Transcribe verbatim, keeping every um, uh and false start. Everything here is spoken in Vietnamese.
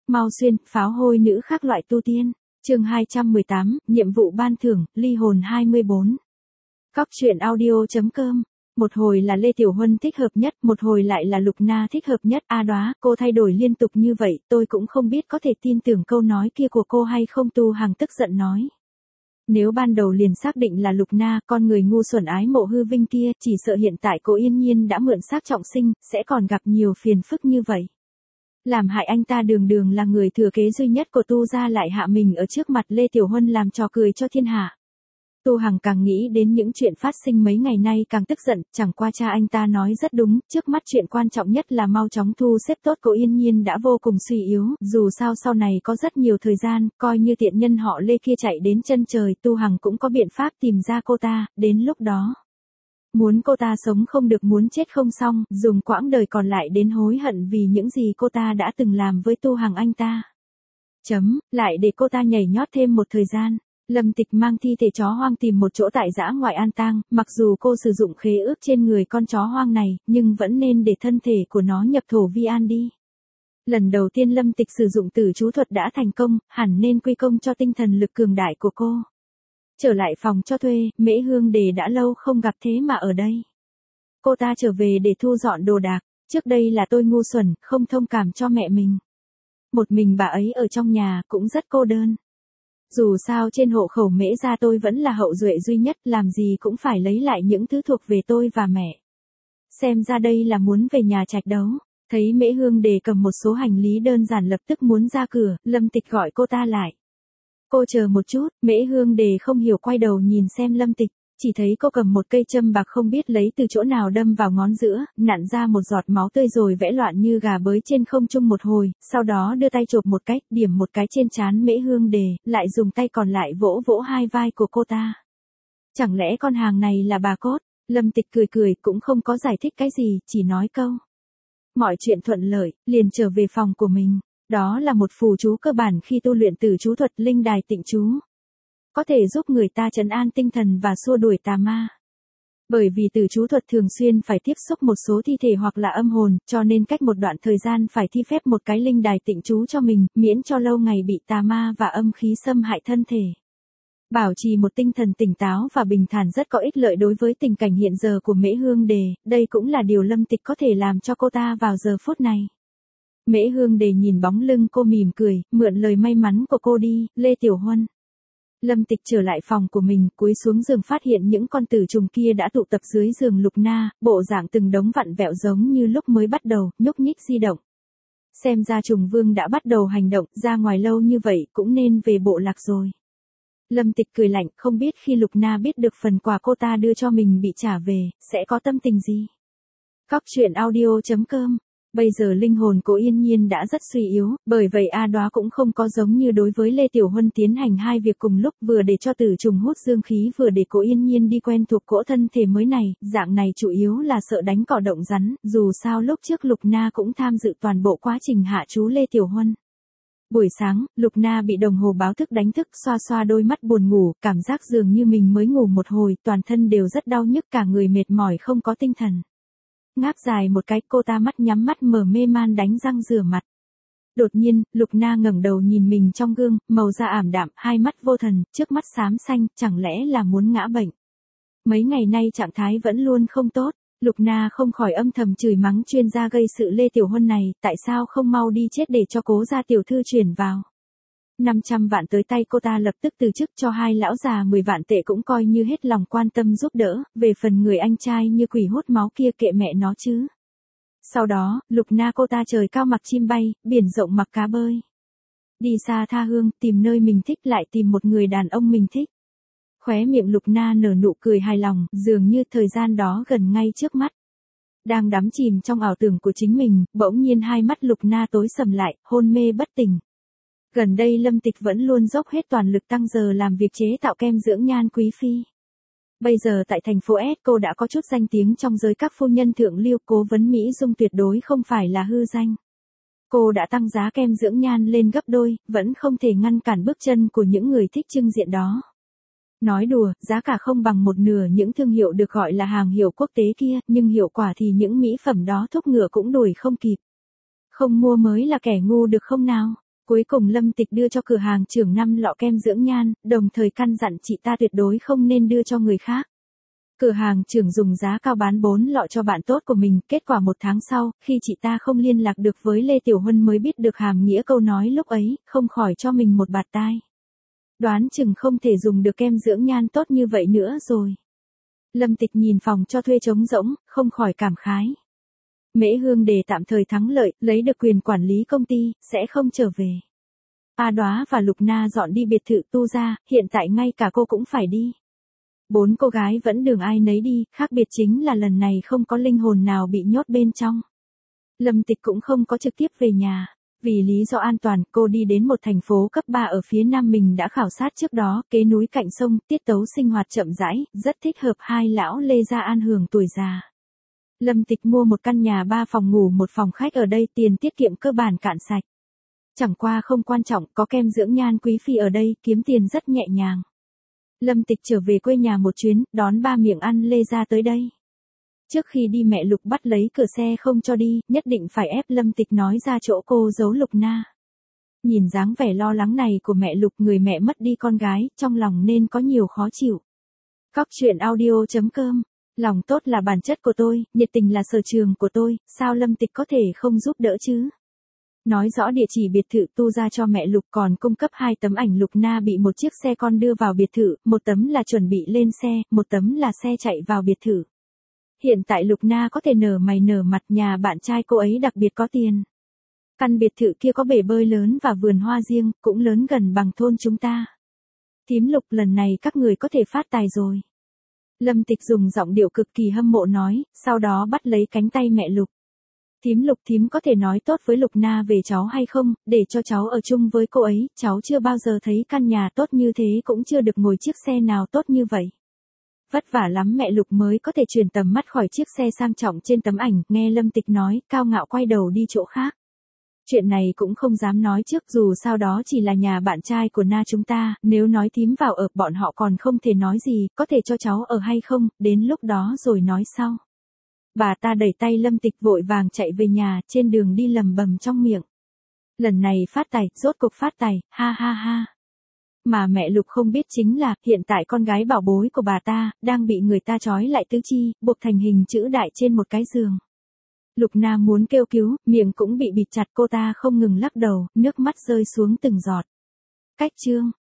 Mau xuyên, pháo hôi nữ khác loại tu tiên. Chương hai trăm mười tám, nhiệm vụ ban thưởng, ly hồn hai mươi bốn. Cóc truyện audio.com. Một hồi là Lê Tiểu Huân thích hợp nhất, một hồi lại là Lục Na thích hợp nhất. A Đóa, cô thay đổi liên tục như vậy, tôi cũng không biết có thể tin tưởng câu nói kia của cô hay không. Tu Hằng tức giận nói. Nếu ban đầu liền xác định là Lục Na, con người ngu xuẩn ái mộ hư vinh kia, chỉ sợ hiện tại cô yên nhiên đã mượn xác trọng sinh, sẽ còn gặp nhiều phiền phức như vậy. Làm hại anh ta đường đường là người thừa kế duy nhất của Tu gia lại hạ mình ở trước mặt Lê Tiểu Huân làm trò cười cho thiên hạ. Tu Hằng càng nghĩ đến những chuyện phát sinh mấy ngày nay càng tức giận, chẳng qua cha anh ta nói rất đúng, trước mắt chuyện quan trọng nhất là mau chóng thu xếp tốt cô yên nhiên đã vô cùng suy yếu, dù sao sau này có rất nhiều thời gian, coi như tiện nhân họ Lê kia chạy đến chân trời, Tu Hằng cũng có biện pháp tìm ra cô ta, đến lúc đó. Muốn cô ta sống không được, muốn chết không xong, dùng quãng đời còn lại đến hối hận vì những gì cô ta đã từng làm với Tu Hằng anh ta. Chấm, lại để cô ta nhảy nhót thêm một thời gian. Lâm Tịch mang thi thể chó hoang tìm một chỗ tại dã ngoại an tang, mặc dù cô sử dụng khế ước trên người con chó hoang này, nhưng vẫn nên để thân thể của nó nhập thổ vi an đi. Lần đầu tiên Lâm Tịch sử dụng tử chú thuật đã thành công, hẳn nên quy công cho tinh thần lực cường đại của cô. Trở lại phòng cho thuê, Mễ Hương Đề đã lâu không gặp thế mà ở đây. Cô ta trở về để thu dọn đồ đạc, trước đây là tôi ngu xuẩn, không thông cảm cho mẹ mình. Một mình bà ấy ở trong nhà cũng rất cô đơn. Dù sao trên hộ khẩu Mễ gia tôi vẫn là hậu duệ duy nhất, làm gì cũng phải lấy lại những thứ thuộc về tôi và mẹ. Xem ra đây là muốn về nhà trạch đấu. Thấy Mễ Hương Đề cầm một số hành lý đơn giản lập tức muốn ra cửa, Lâm Tịch gọi cô ta lại. Cô chờ một chút, Mễ Hương Đề không hiểu quay đầu nhìn xem Lâm Tịch, chỉ thấy cô cầm một cây châm bạc không biết lấy từ chỗ nào đâm vào ngón giữa, nặn ra một giọt máu tươi rồi vẽ loạn như gà bới trên không trung một hồi, sau đó đưa tay chộp một cách, điểm một cái trên trán Mễ Hương Đề, lại dùng tay còn lại vỗ vỗ hai vai của cô ta. Chẳng lẽ con hàng này là bà cốt? Lâm Tịch cười cười cũng không có giải thích cái gì, chỉ nói câu. Mọi chuyện thuận lợi, liền trở về phòng của mình. Đó là một phù chú cơ bản khi tu luyện tử chú thuật linh đài tịnh chú. Có thể giúp người ta trấn an tinh thần và xua đuổi tà ma. Bởi vì tử chú thuật thường xuyên phải tiếp xúc một số thi thể hoặc là âm hồn, cho nên cách một đoạn thời gian phải thi phép một cái linh đài tịnh chú cho mình, miễn cho lâu ngày bị tà ma và âm khí xâm hại thân thể. Bảo trì một tinh thần tỉnh táo và bình thản rất có ích lợi đối với tình cảnh hiện giờ của Mễ Hương Đề, đây cũng là điều Lâm Tịch có thể làm cho cô ta vào giờ phút này. Mễ Hương Đề nhìn bóng lưng cô mỉm cười, mượn lời may mắn của cô đi, Lê Tiểu Huân. Lâm Tịch trở lại phòng của mình, cúi xuống giường phát hiện những con tử trùng kia đã tụ tập dưới giường Lục Na, bộ dạng từng đống vặn vẹo giống như lúc mới bắt đầu, nhúc nhích di động. Xem ra trùng vương đã bắt đầu hành động, ra ngoài lâu như vậy cũng nên về bộ lạc rồi. Lâm Tịch cười lạnh, không biết khi Lục Na biết được phần quà cô ta đưa cho mình bị trả về, sẽ có tâm tình gì. Cóc truyện audio.com. Bây giờ linh hồn cô yên nhiên đã rất suy yếu, bởi vậy A Đóa cũng không có giống như đối với Lê Tiểu Huân tiến hành hai việc cùng lúc, vừa để cho tử trùng hút dương khí vừa để cô yên nhiên đi quen thuộc cỗ thân thể mới này, dạng này chủ yếu là sợ đánh cỏ động rắn, dù sao lúc trước Lục Na cũng tham dự toàn bộ quá trình hạ chú Lê Tiểu Huân. Buổi sáng, Lục Na bị đồng hồ báo thức đánh thức, xoa xoa đôi mắt buồn ngủ, cảm giác dường như mình mới ngủ một hồi, toàn thân đều rất đau nhức, cả người mệt mỏi không có tinh thần. Ngáp dài một cái, cô ta mắt nhắm mắt mở mê man đánh răng rửa mặt. Đột nhiên, Lục Na ngẩng đầu nhìn mình trong gương, màu da ảm đạm, hai mắt vô thần, trước mắt xám xanh, chẳng lẽ là muốn ngã bệnh. Mấy ngày nay trạng thái vẫn luôn không tốt, Lục Na không khỏi âm thầm chửi mắng chuyên gia gây sự Lê Tiểu Huân này, tại sao không mau đi chết để cho Cố gia tiểu thư chuyển vào. năm trăm vạn tới tay cô ta lập tức từ chức, cho hai lão già mười vạn tệ cũng coi như hết lòng quan tâm giúp đỡ, về phần người anh trai như quỷ hút máu kia kệ mẹ nó chứ. Sau đó, Lục Na cô ta trời cao mặc chim bay, biển rộng mặc cá bơi. Đi xa tha hương, tìm nơi mình thích lại tìm một người đàn ông mình thích. Khóe miệng Lục Na nở nụ cười hài lòng, dường như thời gian đó gần ngay trước mắt. Đang đắm chìm trong ảo tưởng của chính mình, bỗng nhiên hai mắt Lục Na tối sầm lại, hôn mê bất tỉnh. Gần đây Lâm Tịch vẫn luôn dốc hết toàn lực tăng giờ làm việc chế tạo kem dưỡng nhan quý phi. Bây giờ tại thành phố S cô đã có chút danh tiếng trong giới các phu nhân thượng lưu, cố vấn Mỹ Dung tuyệt đối không phải là hư danh. Cô đã tăng giá kem dưỡng nhan lên gấp đôi, vẫn không thể ngăn cản bước chân của những người thích trưng diện đó. Nói đùa, giá cả không bằng một nửa những thương hiệu được gọi là hàng hiệu quốc tế kia, nhưng hiệu quả thì những mỹ phẩm đó thúc ngựa cũng đuổi không kịp. Không mua mới là kẻ ngu được không nào? Cuối cùng Lâm Tịch đưa cho cửa hàng trưởng năm lọ kem dưỡng nhan, đồng thời căn dặn chị ta tuyệt đối không nên đưa cho người khác. Cửa hàng trưởng dùng giá cao bán bốn lọ cho bạn tốt của mình, kết quả một tháng sau, khi chị ta không liên lạc được với Lê Tiểu Huân mới biết được hàm nghĩa câu nói lúc ấy, không khỏi cho mình một bạt tai. Đoán chừng không thể dùng được kem dưỡng nhan tốt như vậy nữa rồi. Lâm Tịch nhìn phòng cho thuê trống rỗng, không khỏi cảm khái. Mễ Hương Đề tạm thời thắng lợi, lấy được quyền quản lý công ty, sẽ không trở về. A Đóa và Lục Na dọn đi biệt thự Tu gia, hiện tại ngay cả cô cũng phải đi. Bốn cô gái vẫn đường ai nấy đi, khác biệt chính là lần này không có linh hồn nào bị nhốt bên trong. Lâm Tịch cũng không có trực tiếp về nhà. Vì lý do an toàn, cô đi đến một thành phố cấp ba ở phía nam mình đã khảo sát trước đó, kế núi cạnh sông, tiết tấu sinh hoạt chậm rãi, rất thích hợp hai lão Lê gia an hưởng tuổi già. Lâm Tịch mua một căn nhà ba phòng ngủ một phòng khách ở đây, tiền tiết kiệm cơ bản cạn sạch. Chẳng qua không quan trọng, có kem dưỡng nhan quý phi ở đây, kiếm tiền rất nhẹ nhàng. Lâm Tịch trở về quê nhà một chuyến, đón ba miệng ăn Lê gia tới đây. Trước khi đi mẹ Lục bắt lấy cửa xe không cho đi, nhất định phải ép Lâm Tịch nói ra chỗ cô giấu Lục Na. Nhìn dáng vẻ lo lắng này của mẹ Lục, người mẹ mất đi con gái, trong lòng nên có nhiều khó chịu. Cóc truyện audio chấm com. Lòng tốt là bản chất của tôi, nhiệt tình là sở trường của tôi, sao Lâm Tịch có thể không giúp đỡ chứ? Nói rõ địa chỉ biệt thự Tu gia cho mẹ Lục, còn cung cấp hai tấm ảnh Lục Na bị một chiếc xe con đưa vào biệt thự, một tấm là chuẩn bị lên xe, một tấm là xe chạy vào biệt thự. Hiện tại Lục Na có thể nở mày nở mặt, nhà bạn trai cô ấy đặc biệt có tiền. Căn biệt thự kia có bể bơi lớn và vườn hoa riêng, cũng lớn gần bằng thôn chúng ta. Thím Lục, lần này các người có thể phát tài rồi. Lâm Tịch dùng giọng điệu cực kỳ hâm mộ nói, sau đó bắt lấy cánh tay mẹ Lục. Thím Lục, thím có thể nói tốt với Lục Na về cháu hay không, để cho cháu ở chung với cô ấy, cháu chưa bao giờ thấy căn nhà tốt như thế, cũng chưa được ngồi chiếc xe nào tốt như vậy. Vất vả lắm mẹ Lục mới có thể chuyển tầm mắt khỏi chiếc xe sang trọng trên tấm ảnh, nghe Lâm Tịch nói, cao ngạo quay đầu đi chỗ khác. Chuyện này cũng không dám nói trước, dù sao đó chỉ là nhà bạn trai của Na chúng ta, nếu nói thím vào ở, bọn họ còn không thể nói gì, có thể cho cháu ở hay không, đến lúc đó rồi nói sau. Bà ta đẩy tay Lâm Tịch vội vàng chạy về nhà, trên đường đi lầm bầm trong miệng. Lần này phát tài, rốt cục phát tài, ha ha ha. Mà mẹ Lục không biết chính là, hiện tại con gái bảo bối của bà ta, đang bị người ta trói lại tứ chi, buộc thành hình chữ đại trên một cái giường. Lục Na muốn kêu cứu, miệng cũng bị bịt chặt, cô ta không ngừng lắc đầu, nước mắt rơi xuống từng giọt. Cách chương